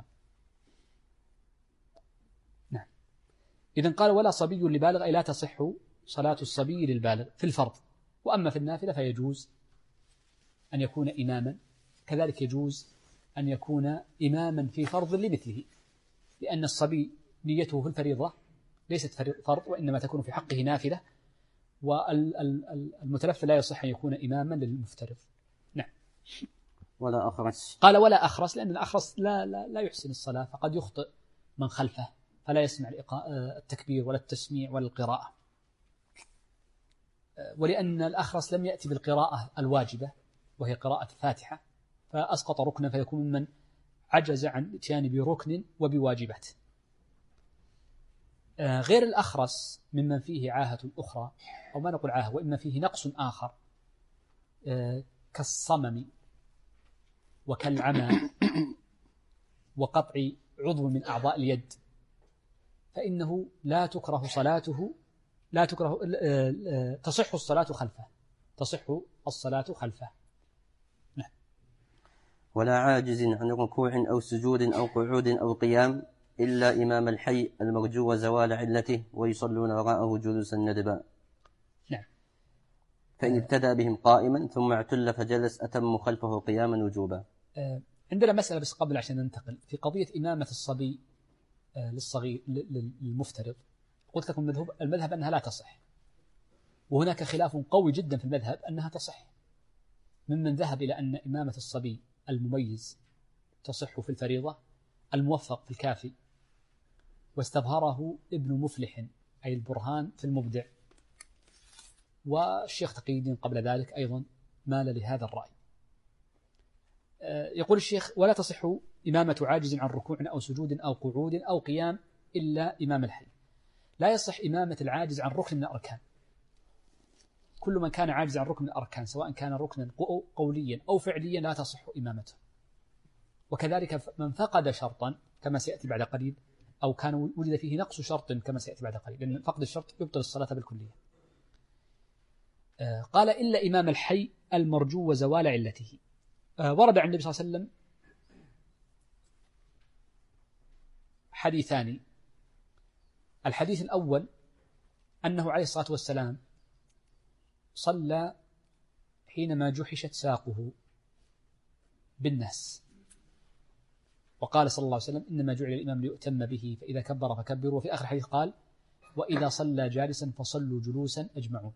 نعم. إذن قال ولا صبي لبالغ، أي لا تصح صلاة الصبي للبالغ في الفرض. وأما في النافلة فيجوز أن يكون إماما، كذلك يجوز أن يكون إماما في فرض لمثله، لأن الصبي نيته في الفريضة ليست فرض، وإنما تكون في حقه نافلة، والمتنفل لا يصح أن يكون إماما للمفترض. نعم. ولا أخرس، قال ولا أخرس، لأن الأخرس لا يحسن الصلاة، فقد يخطئ من خلفه فلا يسمع التكبير ولا التسميع ولا القراءة، ولأن الأخرس لم يأتي بالقراءة الواجبة وهي قراءة الفاتحة، فأسقط ركنا، فيكون ممن عجز عن الاتيان بركن وبواجبات. غير الأخرس ممن فيه عاهة أخرى، أو ما نقول عاهة، وإما فيه نقص آخر كالصمم وكالعمى وقطع عضو من أعضاء اليد، فإنه لا تكره صلاته، لا تكره، تصح الصلاة خلفه، تصح الصلاة خلفه. نعم. ولا عاجز عن ركوع أو سجود أو قعود أو قيام إلا إمام الحي المرجو وزوال علته، ويصلون وراءه جلوسا ندبا. نعم. فإن ابتدأ بهم قائما ثم اعتل فجلس أتم خلفه قياما وجوبا. عندنا مسألة بس قبل عشان ننتقل في قضية إمامة الصبي للصغير للمفترض. قلت لكم المذهب أنها لا تصح، وهناك خلاف قوي جدا في المذهب أنها تصح، ممن ذهب إلى أن إمامة الصبي المميز تصح في الفريضة الموفق في الكافي، واستظهره ابن مفلح أي البرهان في المبدع، والشيخ تقي الدين قبل ذلك أيضا مال لهذا الرأي. يقول الشيخ ولا تصح إمامة عاجز عن ركوع أو سجود أو قعود أو قيام إلا إمام الحي. لا يصح إمامة العاجز عن ركن من الأركان، كل من كان عاجز عن ركن من الأركان سواء كان ركنا قوليا أو فعليا لا تصح إمامته. وكذلك من فقد شرطا كما سيأتي بعد قليل، أو كان وجد فيه نقص شرط كما سيأتي بعد قليل، لأن فقد الشرط يبطل الصلاة بالكلية. قال إلا إمام الحي المرجو وزوال علته. ورد عن النبي صلى الله عليه وسلم حديثان. الحديث الأول أنه عليه الصلاة والسلام صلى حينما جحشت ساقه بالناس، وقال صلى الله عليه وسلم إنما جعل الإمام ليؤتم به فإذا كبر فكبروا. وفي آخر الحديث قال وإذا صلى جالسا فصلوا جلوسا أجمعون،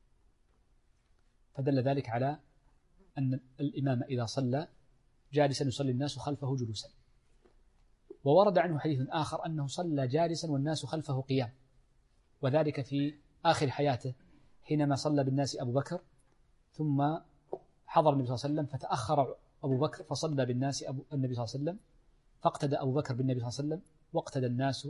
فدل ذلك على أن الإمام إذا صلى جالسا يصلي الناس خلفه جلوسا. وورد عنه حديث آخر أنه صلى جالسا والناس خلفه قيام، وذلك في آخر حياته حينما صلى بالناس أبو بكر، ثم حضر النبي صلى الله عليه وسلم فتأخر أبو بكر فصلى بالناس النبي صلى الله عليه وسلم، فاقتدى أبو بكر بالنبي صلى الله عليه وسلم واقتدى الناس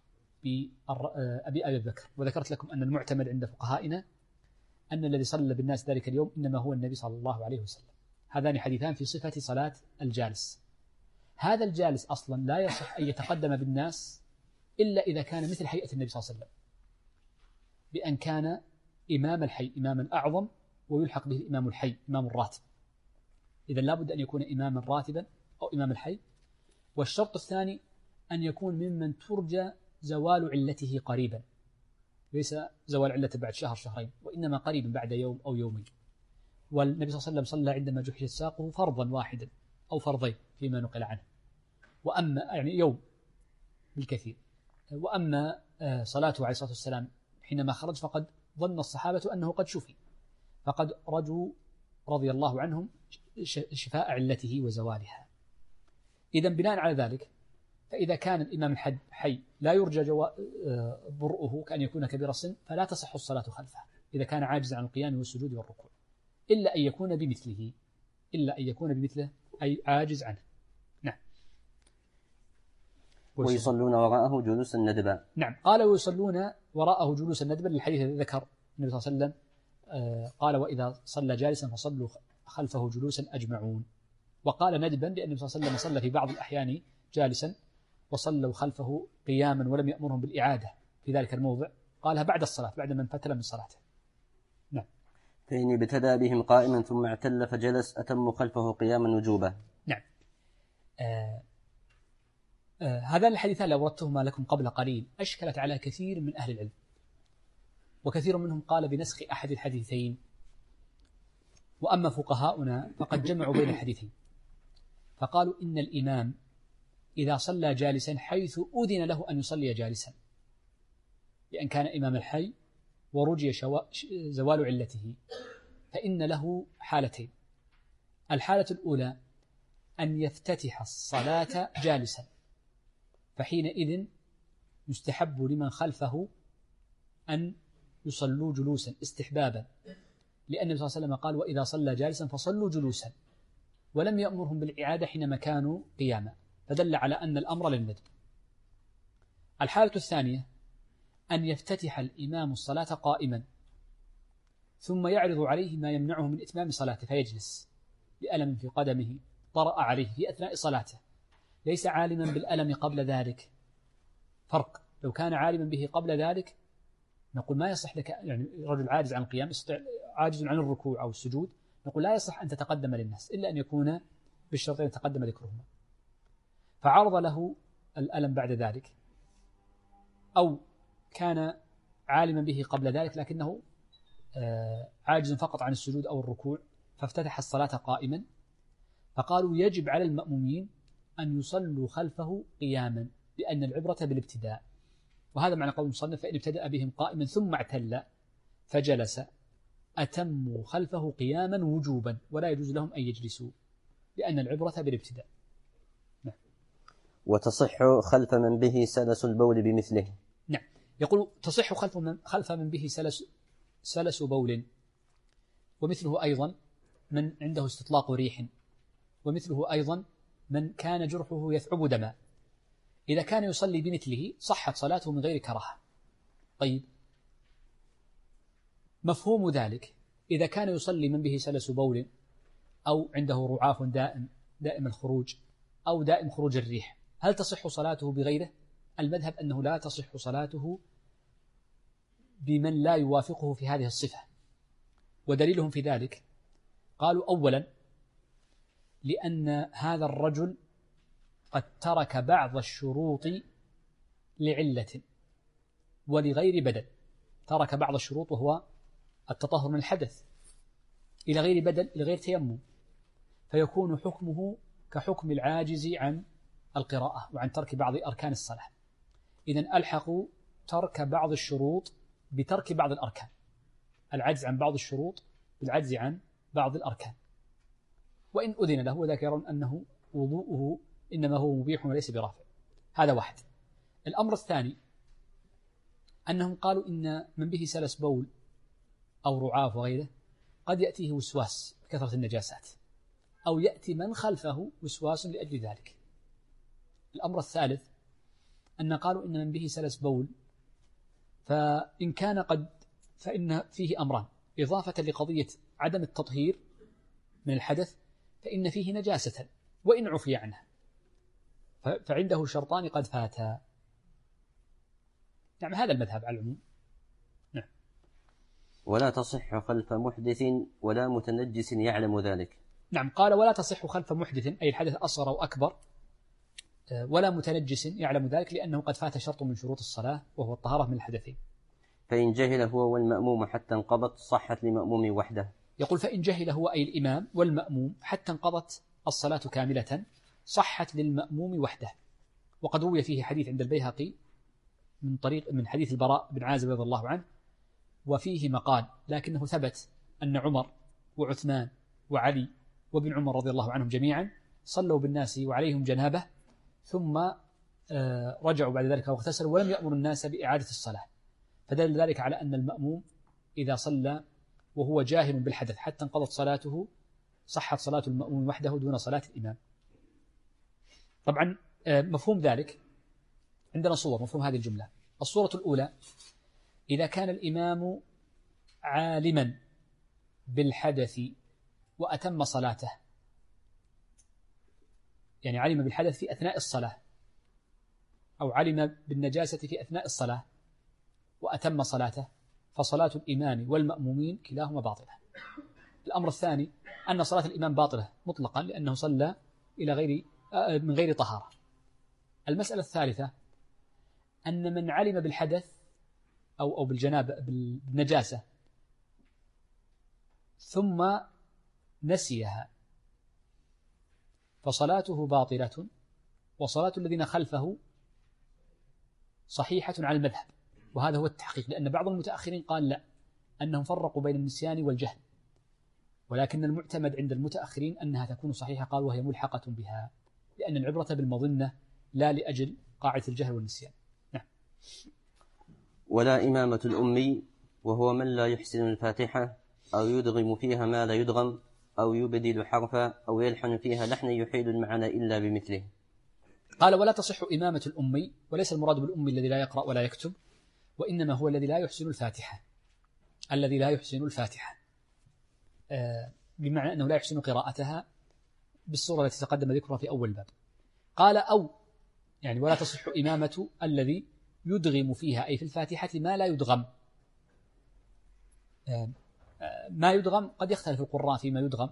بأبي بكر. وذكرت لكم أن المعتمد عند فقهائنا أن الذي صلى بالناس ذلك اليوم إنما هو النبي صلى الله عليه وسلم. هذان حديثان في صفة صلاة الجالس. هذا الجالس أصلا لا يصح أن يتقدم بالناس إلا إذا كان مثل هيئة النبي صلى الله عليه وسلم، بأن كان إمام الحي، إماما أعظم، ويلحق به الإمام الحي إمام الراتب. إذن لابد أن يكون إماما راتبا أو إمام الحي. والشرط الثاني أن يكون ممن ترجى زوال علته قريبا، ليس زوال علته بعد شهر شهرين، وإنما قريبا بعد يوم أو يومين. والنبي صلى الله عليه وسلم صلى عندما جحشت ساقه فرضا واحدا أو فرضين فيما نقل عنه، وأما يعني يوم بالكثير. وأما صلاته عليه الصلاة والسلام حينما خرج فقد ظن الصحابة أنه قد شفي، فقد رجوا رضي الله عنهم شفاء علته وزوالها. إذن بناء على ذلك فإذا كان الإمام الحي لا يرجى برؤه كأن يكون كبير السن فلا تصح الصلاة خلفه إذا كان عاجزا عن القيام والسجود والركوع، إلا أن يكون بمثله، إلا أن يكون بمثله أي عاجز عنه. نعم. ويصلون وراءه جلوسا ندبا. نعم. قال ويصلون وراءه جلوسا ندبا للحديث الذي ذكر النبي صلى الله عليه وسلم قال وإذا صلى جالسا فصلوا خلفه جلوسا أجمعون. وقال ندبا لأن النبي صلى الله عليه وسلم صلى في بعض الأحيان جالسا وصلوا خلفه قياما ولم يأمرهم بالإعادة في ذلك الموضع، قالها بعد الصلاة بعد من فتل من صلاته. نعم. فإن ابتدأ بهم قائما ثم اعتل فجلس أتم خلفه قياما وجوبا. نعم. هذان الحديثان لو وردتهما لكم قبل قليل أشكلت على كثير من أهل العلم، وكثير منهم قال بنسخ أحد الحديثين، وأما فقهاؤنا فقد جمعوا بين الحديثين، فقالوا إن الإمام إذا صلى جالسا حيث أذن له أن يصلي جالسا، لأن كان إمام الحي ورجي زوال علته، فإن له حالتين. الحالة الأولى أن يفتتح الصلاة جالسا، فحينئذ يستحب لمن خلفه أن يصلوا جلوسا استحبابا، لأن النبي صلى الله عليه وسلم قال: وإذا صلى جالسا فصلوا جلوسا، ولم يأمرهم بالإعادة حينما كانوا قياما، فدل على أن الأمر للندب. الحالة الثانية أن يفتتح الإمام الصلاة قائما، ثم يعرض عليه ما يمنعه من إتمام صلاته فيجلس بألم في قدمه طرأ عليه في أثناء صلاته، ليس عالما بالألم قبل ذلك. فرق، لو كان عالما به قبل ذلك نقول ما يصح لك، يعني رجل عاجز عن القيام، عاجز عن الركوع أو السجود، نقول لا يصح أن تتقدم للناس إلا أن يكون بالشرطين تقدم ذكرهما. فعرض له الألم بعد ذلك، أو كان عالما به قبل ذلك لكنه عاجز فقط عن السجود أو الركوع، فافتتح الصلاة قائما، فقالوا يجب على المأمومين أن يصلوا خلفه قياما، لأن العبرة بالابتداء. وهذا معنى قول المصنف: فإن ابتدأ بهم قائما ثم اعتل فجلس أتموا خلفه قياما وجوبا، ولا يجوز لهم أن يجلسوا، لأن العبرة بالابتداء. نعم. وتصح خلف من به سلس البول بمثله. نعم. يقول تصح خلف من به سلس بول، ومثله أيضا من عنده استطلاق ريح، ومثله أيضا من كان جرحه يثعب دما. إذا كان يصلي بمثله صحت صلاته من غير كراهة. طيب، مفهوم ذلك إذا كان يصلي من به سلس بول، أو عنده رعاف دائم الخروج، أو دائم خروج الريح، هل تصح صلاته بغيره؟ المذهب أنه لا تصح صلاته بمن لا يوافقه في هذه الصفة. ودليلهم في ذلك قالوا: أولا لأن هذا الرجل قد ترك بعض الشروط لعلة ولغير بدل، ترك بعض الشروط وهو التطهر من الحدث إلى غير بدل، إلى غير تيمم، فيكون حكمه كحكم العاجز عن القراءة وعن ترك بعض أركان الصلاة. إذن ألحقوا ترك بعض الشروط بترك بعض الأركان، العجز عن بعض الشروط بالعجز عن بعض الأركان، وإن أذن له، وذاك يرون أنه وضوءه إنما هو مبيح وليس برافع. هذا واحد. الأمر الثاني أنهم قالوا إن من به سلس بول أو رعاف وغيره قد يأتيه وسواس بكثرة النجاسات، أو يأتي من خلفه وسواس لأجل ذلك. الأمر الثالث أن قالوا إن من به سلس بول فإن كان فإن فيه أمران: إضافة لقضية عدم التطهير من الحدث، فإن فيه نجاسة وإن عفي عنه، فعنده شرطان قد فاتا. نعم، هذا المذهب على العموم. نعم. ولا تصح خلف محدث ولا متنجس يعلم ذلك. نعم، قال: ولا تصح خلف محدث، أي الحدث أصغر أو أكبر، ولا متنجس يعلم ذلك، لأنه قد فات شرط من شروط الصلاة وهو الطهارة من الحدثين. فإن جهل هو والمأموم حتى انقضت صحت لمأموم وحده. يقول: فإن جهل هو أي الإمام والمأموم حتى انقضت الصلاة كاملة صحت للمأموم وحده. وقد روي فيه حديث عند البيهقي من حديث البراء بن عازب رضي الله عنه، وفيه مقال، لكنه ثبت أن عمر وعثمان وعلي وابن عمر رضي الله عنهم جميعا صلوا بالناس وعليهم جنابه، ثم رجعوا بعد ذلك واغتسلوا ولم يأمر الناس بإعادة الصلاة، فدل ذلك على أن المأموم إذا صلى وهو جاهل بالحدث حتى انقضت صلاته صحت صلاة المأموم وحده دون صلاة الإمام. طبعا مفهوم ذلك عندنا صور. مفهوم هذه الجملة: الصورة الأولى إذا كان الإمام عالما بالحدث وأتم صلاته، يعني علم بالحدث في أثناء الصلاة، أو علم بالنجاسة في أثناء الصلاة وأتم صلاته، فصلاة الإمام والمأمومين كلاهما باطلة. الأمر الثاني أن صلاة الإمام باطلة مطلقا لأنه صلى إلى من غير طهارة. المسألة الثالثة أن من علم بالحدث أو بالجنابة بالنجاسة ثم نسيها فصلاته باطلة، وصلاة الذين خلفه صحيحة على المذهب، وهذا هو التحقيق، لأن بعض المتأخرين قال لا، أنهم فرقوا بين النسيان والجهل، ولكن المعتمد عند المتأخرين أنها تكون صحيحة، قال وهي ملحقة بها، لأن العبرة بالمظنة لا لأجل قاعدة الجهل والنسيان. نعم. ولا إمامة الأمي وهو من لا يحسن الفاتحة أو يدغم فيها ما لا يدغم أو يبدل حرفا أو يلحن فيها لحنا يحيل المعنى إلا بمثله. قال ولا تصح إمامة الأمي، وليس المراد بالأمي الذي لا يقرأ ولا يكتب، وإنما هو الذي لا يحسن الفاتحة، الذي لا يحسن الفاتحة، بمعنى أنه لا يحسن قراءتها بالصورة التي تقدم ذكرها في أول باب. قال أو يعني ولا تصح إمامة الذي يدغم فيها، أي في الفاتحة ما لا يدغم. ما يدغم قد يختلف القراء فيما يدغم،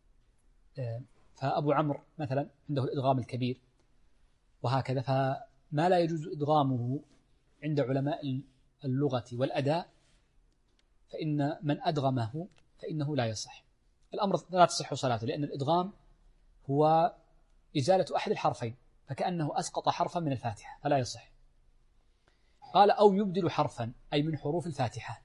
فأبو عمرو مثلا عنده الإدغام الكبير وهكذا، فما لا يجوز إدغامه عند علماء اللغة والأداء فإن من أدغمه فإنه لا يصح. الأمر لا تصح صلاته، لأن الإدغام هو إزالة أحد الحرفين، فكأنه أسقط حرفا من الفاتحة فلا يصح. قال أو يبدل حرفا، أي من حروف الفاتحة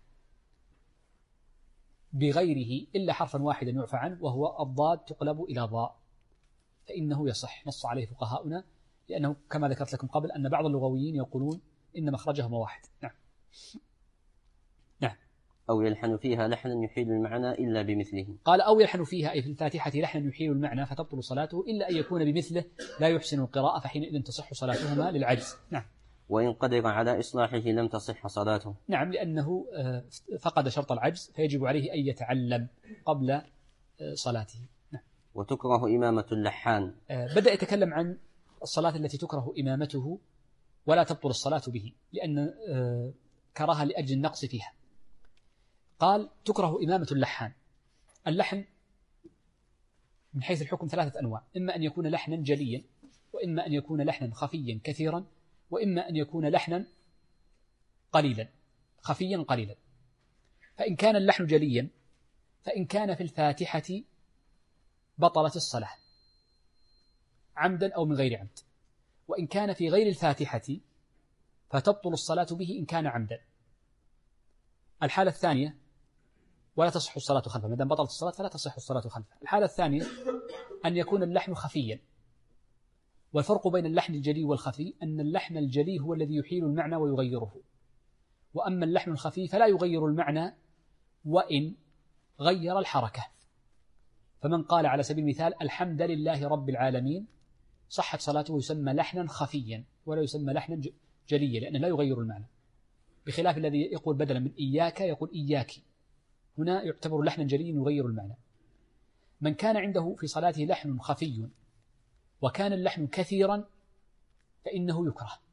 بغيره إلا حرفا واحدا يعفى عنه، وهو الضاد تقلب إلى ضاء، فإنه يصح، نص عليه فقهاؤنا، لأنه كما ذكرت لكم قبل أن بعض اللغويين يقولون إن مخرجهما واحد. نعم. نعم. أو يلحن فيها لحنا يحيل المعنى إلا بمثله. قال أو يلحن فيها، أي في الفاتحة لحنا يحيل المعنى فتبطل صلاته إلا أن يكون بمثله لا يحسن القراءة، فحينئذ تصح صلاتهما للعجز. نعم. وإن قدر على إصلاحه لم تصح صلاته. نعم، لأنه فقد شرط العجز فيجب عليه أن يتعلم قبل صلاته. نعم. وتكره إمامة اللحان. بدأ يتكلم عن الصلاة التي تكره إمامته ولا تبطل الصلاة به، لأن كراهة لأجل النقص فيها. قال تكره إمامة اللحان. اللحن من حيث الحكم ثلاثة أنواع، إما أن يكون لحنا جليا، وإما أن يكون لحنا خفيا كثيرا، وإما أن يكون لحنا قليلا خفيا قليلا. فإن كان اللحن جليا فإن كان في الفاتحة بطلت الصلاة عمدا أو من غير عمد، وإن كان في غير الفاتحة فتبطل الصلاة به إن كان عمدا. الحالة الثانية ولا تصح الصلاة خلفه، ما دام بطلت الصلاة فلا تصح الصلاة خلفه. الحالة الثانية أن يكون اللحن خفيا، والفرق بين اللحن الجلي والخفي أن اللحن الجلي هو الذي يحيل المعنى ويغيره، وأما اللحن الخفي فلا يغير المعنى وإن غير الحركة. فمن قال على سبيل المثال الحمد لله رب العالمين صحت صلاته، يسمى لحنا خفيا ولا يسمى لحنا جليا، لأنه لا يغير المعنى، بخلاف الذي يقول بدلا من إياك يقول إياك، هنا يعتبر لحنا جليا يغير المعنى. من كان عنده في صلاته لحن خفي وكان اللحن كثيرا فإنه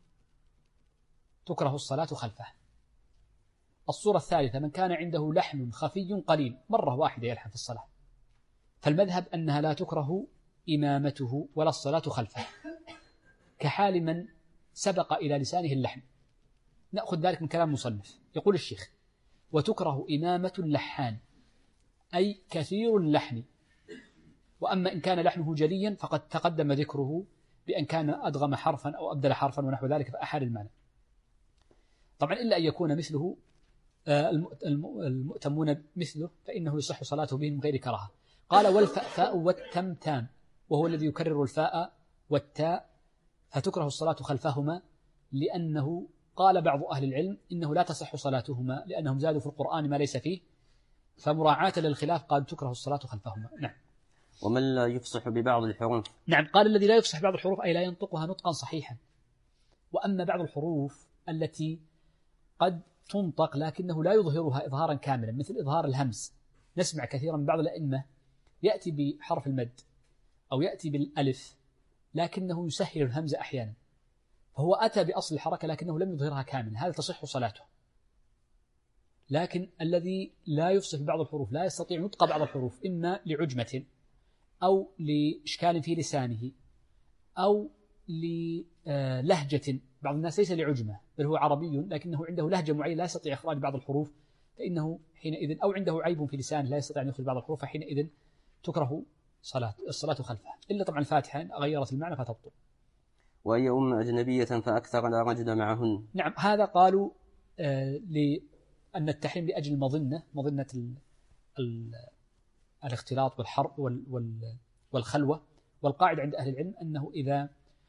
تكره الصلاة خلفه. الصورة الثالثة من كان عنده لحن خفي قليل مرة واحدة يلحن في الصلاة، فالمذهب أنها لا تكره إمامته ولا الصلاة خلفه، كحال من سبق إلى لسانه اللحن. نأخذ ذلك من كلام مصنف. يقول الشيخ وتكره إمامة اللحان، أي كثير اللحن، وأما إن كان لحنه جليا فقد تقدم ذكره بأن كان أدغم حرفا أو أبدل حرفا ونحو ذلك فأحال المعنى. طبعا إلا أن يكون مثله المؤتمون مثله فإنه يصح صلاته به من غير كراهة. قال والفاء والتمتام، وهو الذي يكرر الفاء والتاء، فتكره الصلاة خلفهما، لأنه قال بعض أهل العلم إنه لا تصح صلاتهما لأنهم زادوا في القرآن ما ليس فيه، فمراعاة للخلاف قال تكره الصلاة خلفهما. نعم. ومن لا يفصح ببعض الحروف. نعم. قال الذي لا يفصح بعض الحروف أي لا ينطقها نطقا صحيحا. وأما بعض الحروف التي قد تنطق لكنه لا يظهرها إظهارا كاملا، مثل إظهار الهمز، نسمع كثيرا من بعض الأئمة يأتي بحرف المد أو يأتي بالألف لكنه يسهل الهمزة أحيانا، فهو أتى بأصل الحركة لكنه لم يظهرها كاملا، هذا تصح صلاته. لكن الذي لا يفصح بعض الحروف، لا يستطيع نطق بعض الحروف، إما لعجمة أو لإشكال في لسانه أو للهجة. بعض الناس ليس لعجمة بل هو عربي لكنه عنده لهجة معينة لا يستطيع إخراج بعض الحروف، فإنه حينئذ أو عنده عيب في لسانه لا يستطيع أن يخرج بعض الحروف، فحينئذ تكره الصلاة خلفه، إلا طبعا الفاتحة غيرت المعنى فتبطل. وأي أجنبية فأكثر لا رجل معهن. نعم، هذا قالوا لأن التحريم لأجل المظنة، مظنة الاختلاط والحرب والخلوة. والقاعدة عند أهل العلم أنه إذا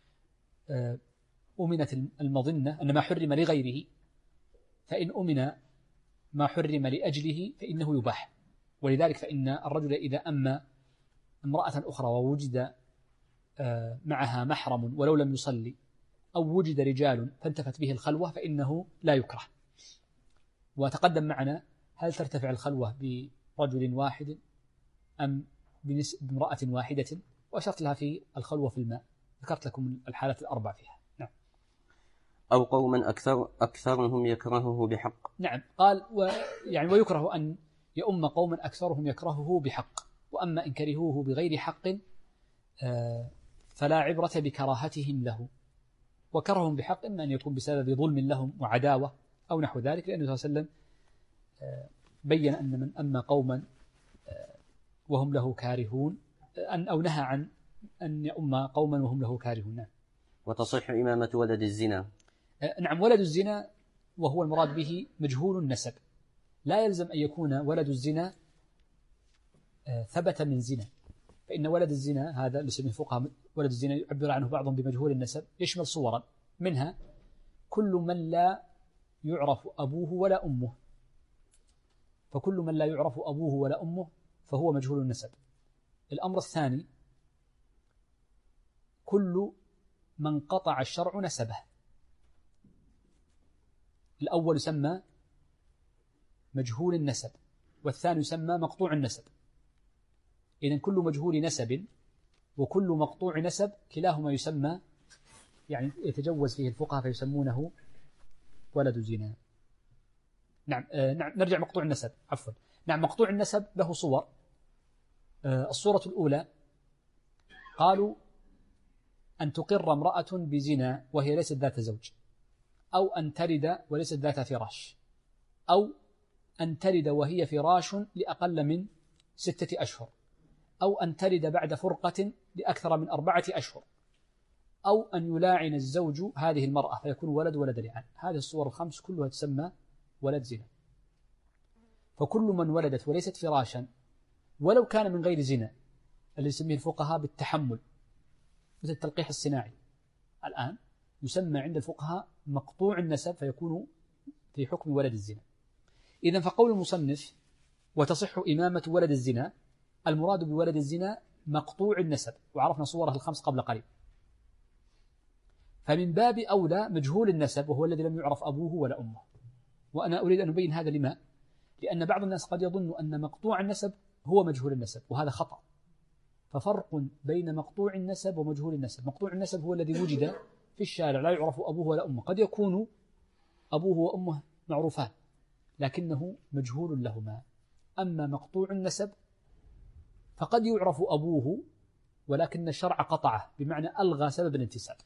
أمنت المظنة أن ما حرم لغيره، فإن أمن ما حرم لأجله فإنه يباح. ولذلك فإن الرجل إذا أما امرأة أخرى ووجد معها محرم ولو لم يصلي، أو وجد رجال فانتفت به الخلوة، فإنه لا يكره. وتقدم معنا هل ترتفع الخلوة برجل واحد أم بامرأة واحدة، وأشرت لها في الخلوة في الماء، ذكرت لكم الحالات الأربع فيها. نعم. أو قوما أكثرهم يكرهه بحق. نعم، قال يعني ويكره أن يؤم قوما أكثرهم يكرهه بحق، وأما إن كرهوه بغير حق فلا عبرة بكراهتهم له. وكرههم بحق إما أن يكون بسبب ظلم لهم وعداوة أو نحو ذلك، لأنه صلى الله عليه وسلم بين أن من أما قوما وهم له كارهون أو نهى عن أن يؤم قوما وهم له كارهون. وتصح إمامة ولد الزنا. نعم، ولد الزنا وهو المراد به مجهول النسب، لا يلزم أن يكون ولد الزنا ثبت من زنا، فإن ولد الزنا هذا اللي يسميه الفقهاء ولد الزنا يعبر عنه بعضهم بمجهول النسب، يشمل صورا، منها كل من لا يعرف أبوه ولا أمه، فكل من لا يعرف أبوه ولا أمه فهو مجهول النسب. الأمر الثاني كل من قطع الشرع نسبه. الأول يسمى مجهول النسب، والثاني يسمى مقطوع النسب. إذن كل مجهول نسب وكل مقطوع نسب كلاهما يسمى، يعني يتجوز فيه الفقهاء فيسمونه ولد زنا. نعم نرجع مقطوع النسب عفوا. نعم، مقطوع النسب له صور. الصورة الأولى قالوا أن تقر امرأة بزنا وهي ليست ذات زوج، أو أن تلد وليست ذات فراش، أو أن تلد وهي فراش لأقل من 6 أشهر، أو أن تلد بعد فرقة لأكثر من 4 أشهر، أو أن يلاعن الزوج هذه المرأة فيكون ولد لعان. هذه الصور الخمس كلها تسمى ولد زنا. فكل من ولدت وليست فراشا ولو كان من غير زنا، اللي يسميه الفقهاء بالتحمل مثل التلقيح الصناعي، الآن يسمى عند الفقهاء مقطوع النسب فيكون في حكم ولد الزنا. إذن فقول المصنف وتصح إمامة ولد الزنا، المراد بولد الزنا مقطوع النسب، وعرفنا صوره الخمس قبل قليل. فمن باب أولى مجهول النسب وهو الذي لم يعرف أبوه ولا أمه. وأنا أريد أن أبين هذا لما؟ لأن بعض الناس قد يظن أن مقطوع النسب هو مجهول النسب، وهذا خطأ. ففرق بين مقطوع النسب ومجهول النسب. مقطوع النسب هو الذي وجد في الشارع لا يعرف أبوه ولا أمه، قد يكون أبوه وأمه معروفان لكنه مجهول لهما. أما مقطوع النسب فقد يعرف أبوه ولكن الشرع قطعه، بمعنى ألغى سبب الانتساب.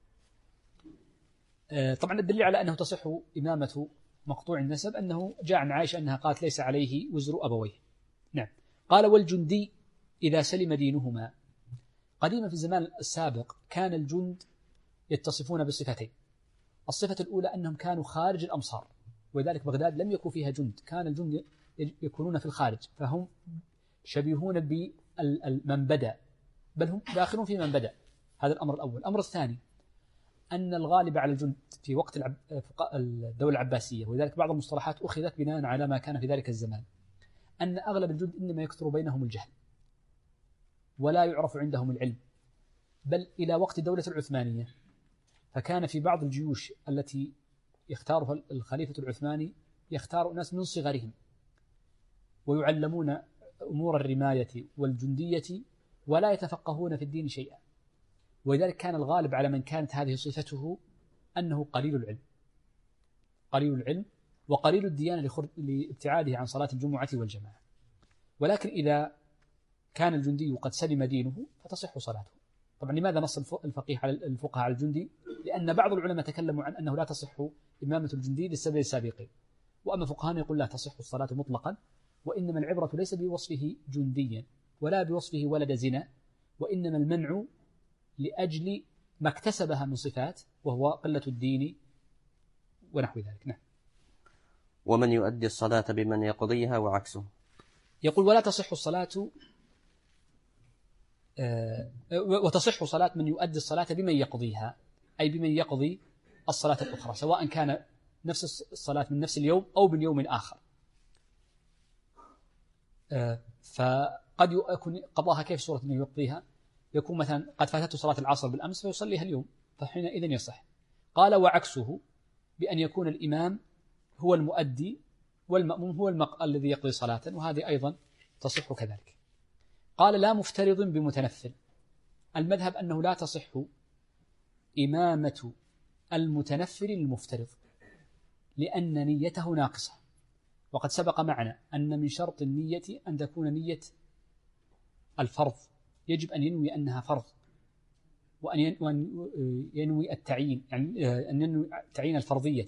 طبعا الدليل على أنه تصح إمامة مقطوع النسب أنه جاء عن عائشة أنها قالت ليس عليه وزر أبويه. نعم. قال والجندي إذا سلم دينهما. قديما في الزمان السابق كان الجند يتصفون بصفتين. الصفة الأولى أنهم كانوا خارج الأمصار، ولذلك بغداد لم يكن فيها جند، كان الجند يكونون في الخارج، فهم شبيهون بمن بدأ، بل هم داخلون في من بدأ. هذا الأمر الأول. الأمر الثاني أن الغالب على الجند في وقت الدولة العباسية، ولذلك بعض المصطلحات أخذت بناء على ما كان في ذلك الزمان، أن أغلب الجند إنما يكثر بينهم الجهل ولا يعرف عندهم العلم. بل إلى وقت الدولة العثمانية فكان في بعض الجيوش التي يختارها الخليفة العثماني يختار ناس من صغرهم ويعلمون أمور الرماية والجندية ولا يتفقهون في الدين شيئا. ولذلك كان الغالب على من كانت هذه صفته أنه قليل العلم وقليل الديانة لابتعاده عن صلاة الجمعة والجماعة. ولكن إذا كان الجندي قد سلم دينه فتصح صلاته. طبعا لماذا نص الفقهاء على الجندي؟ لأن بعض العلماء تكلموا عن أنه لا تصح إمامة الجندي للسبب السابقين، وأما فقهاء يقول لا تصح الصلاة مطلقا، وإنما العبرة ليس بوصفه جنديا ولا بوصفه ولد زنا، وإنما المنع لأجل ما اكتسبها من صفات وهو قلة الدين ونحو ذلك. نعم. ومن يؤدي الصلاة بمن يقضيها وعكسه. يقول ولا تصح الصلاة وتصح صلاة من يؤدي الصلاة بمن يقضيها، أي بمن يقضي الصلاة الأخرى، سواء كان نفس الصلاة من نفس اليوم أو من يوم آخر. فقد يكون قضاها كيف صورة أنه يقضيها؟ يكون مثلا قد فاتته صلاة العصر بالأمس فيصليها اليوم، فحينئذ يصح. قال وعكسه بأن يكون الإمام هو المؤدي والمأموم هو الذي يقضي صلاة، وهذه أيضا تصح كذلك. قال لا مفترض بمتنفل. المذهب أنه لا تصح إمامة المتنفل المفترض لأن نيته ناقصة، وقد سبق معنا أن من شرط النية أن تكون نية الفرض، يجب أن ينوي أنها فرض، وأن ينوي التعيين، يعني أن ينوي تعيين الفرضية.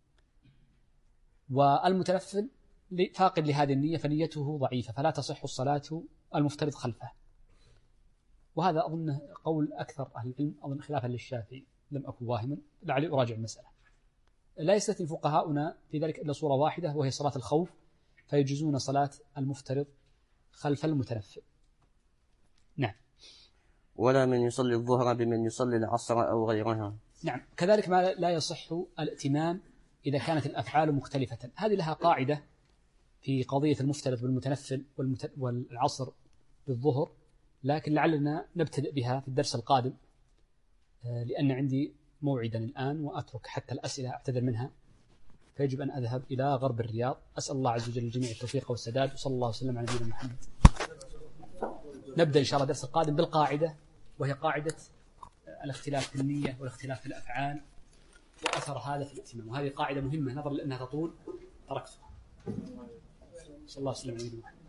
والمتنفل فاقد لهذه النية فنيته ضعيفة، فلا تصح الصلاة المفترض خلفه. وهذا أظن قول أكثر أهل العلم، أظن خلافا للشافعي، لم أكن واهما، لعلي أراجع المسألة. لا يستثني فقهاؤنا في ذلك إلا صورة واحدة وهي صلاة الخوف، فيجوزون صلاة المفترض خلف المتنفل. نعم. ولا من يصلي الظهر بمن يصلي العصر أو غيرها. نعم. كذلك ما لا يصح الائتمام إذا كانت الأفعال مختلفة. هذه لها قاعدة في قضية المفترض بالمتنفل والعصر بالظهر، لكن لعلنا نبتدئ بها في الدرس القادم، لأن عندي موعدا الآن وأترك حتى الأسئلة أعتذر منها، فيجب أن أذهب إلى غرب الرياض. أسأل الله عز وجل الجميع التوفيق والسداد، وصلى الله وسلم على نبينا محمد. نبدأ إن شاء الله الدرس القادم بالقاعدة، وهي قاعدة الاختلاف في النية والاختلاف في الأفعال وأثر هذا في الائتمام، وهذه قاعدة مهمة نظرا لأنها تطول تركتها. صلى الله وسلم على نبينا محمد.